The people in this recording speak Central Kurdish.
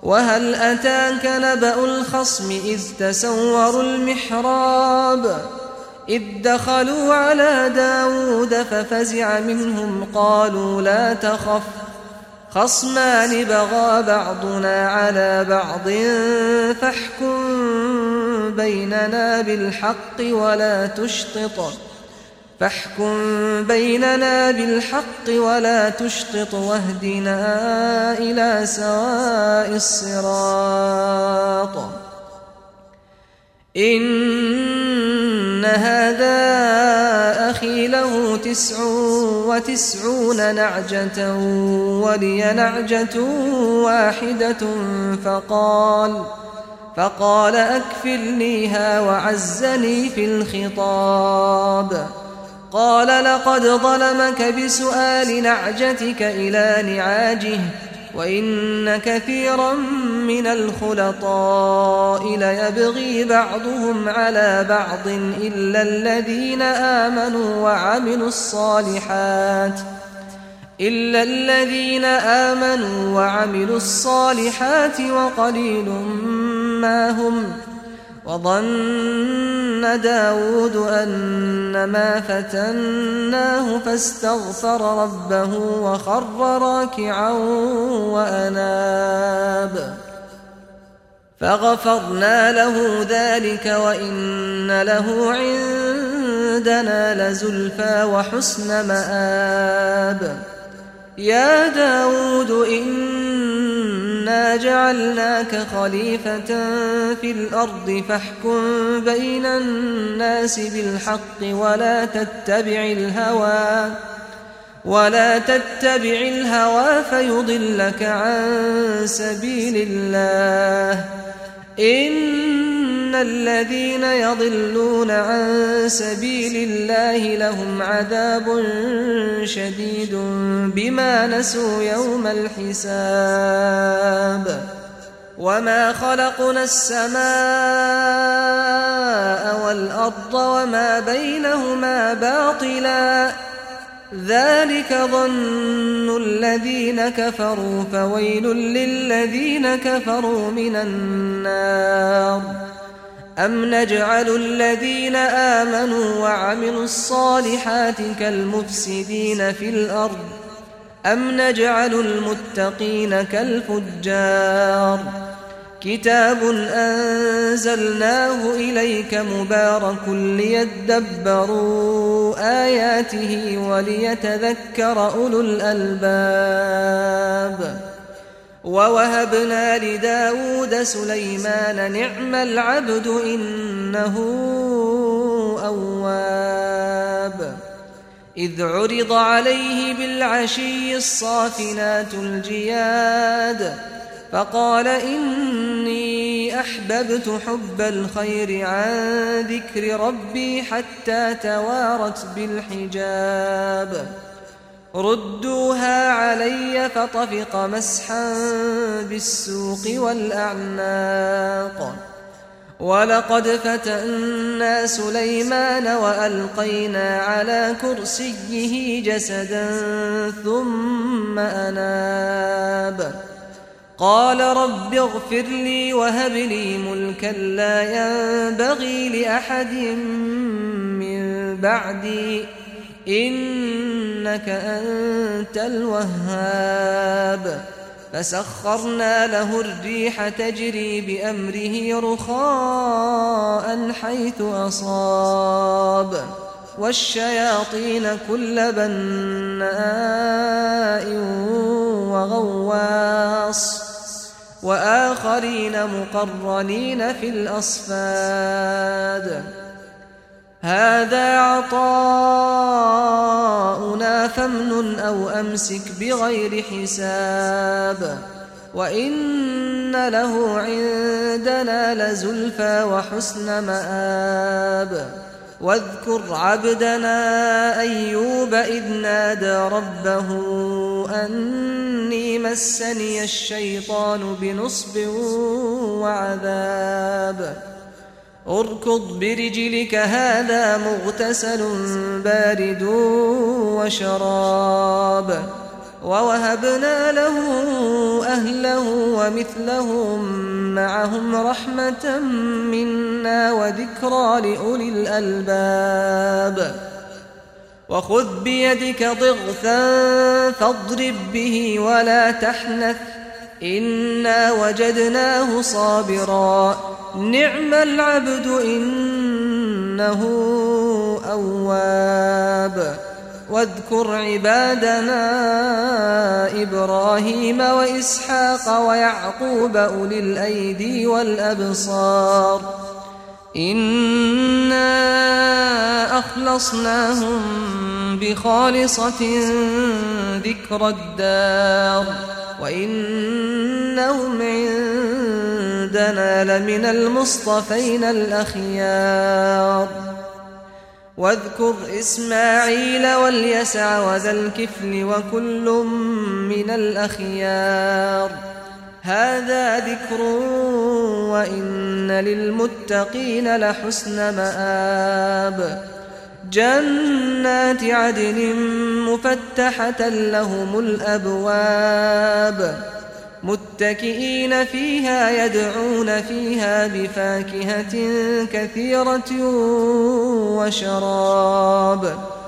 وهل أتاك نبأ الخصم إذ تسوروا المحراب إذ دخلوا على داود ففزع منهم قالوا لا تخف خصمان بغى بعضنا على بعض فاحكم بيننا بالحق ولا تشطط واهدنا إلى سواء الصراط إن هذا أخي له 99 نعجة ولي نعجة واحدة فقال أكفلنيها وعزني في الخطاب قال لقد ظلمك بسؤال نعجتك إلى نعاجه وإن كثيرا من الخلطاء ليبغي بعضهم على بعض إلا الذين آمنوا وعملوا الصالحات وقليل ما هم وظن داود أنما فتناه فاستغفر ربه وخر راكعا وأناب فغفرنا له ذلك وإن له عندنا لزلفى وحسن مآب يا داود إنا جعلناك خليفة في الأرض فاحكم بين الناس بالحق ولا تتبع الهوى فيضلك عن سبيل الله إن الذين يضلون عن سبيل الله لهم عذاب شديد بما نسوا يوم الحساب وما خلقنا السماء والأرض وما بينهما باطلا ذلك ظن الذين كفروا فويل للذين كفروا من النار أم نجعل الذين آمنوا وعملوا الصالحات كالمفسدين في الأرض أم نجعل المتقين كالفجار كتاب أنزلناه إليك مبارك ليدبروا آياته وليتذكر أولو الألباب ووهبنا لداود سليمان نعم العبد إنه أواب إذ عرض عليه بالعشي الصافنات الجياد فقال إني أحببت حب الخير عن ذكر ربي حتى توارت بالحجاب ردوها علي فطفق مسحا بالسوق والأعناق ولقد فتنا سليمان وألقينا على كرسيه جسدا ثم أناب قال رب اغفر لي وهب لي ملكا لا ينبغي لأحد من بعدي إنك أنت الوهاب فسخرنا له الريح تجري بأمره رخاء حيث أصاب والشياطين كل بناء وغواص وآخرين مقرنين في الأصفاد هذا عطاؤنا فامنن أو أمسك بغير حساب وإن له عندنا لزلفى وحسن مآب واذكر عبدنا أيوب إذ نادى ربه أني مسني الشيطان بنصب وعذاب اركض برجلك هذا مغتسل بارد وشراب ووهبنا له أهله ومثلهم معهم رحمة منا وذكرى لأولي الألباب وخذ بيدك ضغثا فاضرب به ولا تحنث إنا وجدناه صابرا نعم العبد إنه أواب واذكر عبادنا إبراهيم وإسحاق ويعقوب أولي الأيدي والأبصار إنا أخلصناهم بخالصة ذكر الدار وإنهم عندنا لمن المصطفين الأخيار واذكر إسماعيل واليسع وذا الكفل وكل من الأخيار هذا ذكر وإن للمتقين لحسن مآب جنات عدن مفتحة لهم الأبواب متكئين فيها يدعون فيها بفاكهة كثيرة وشراب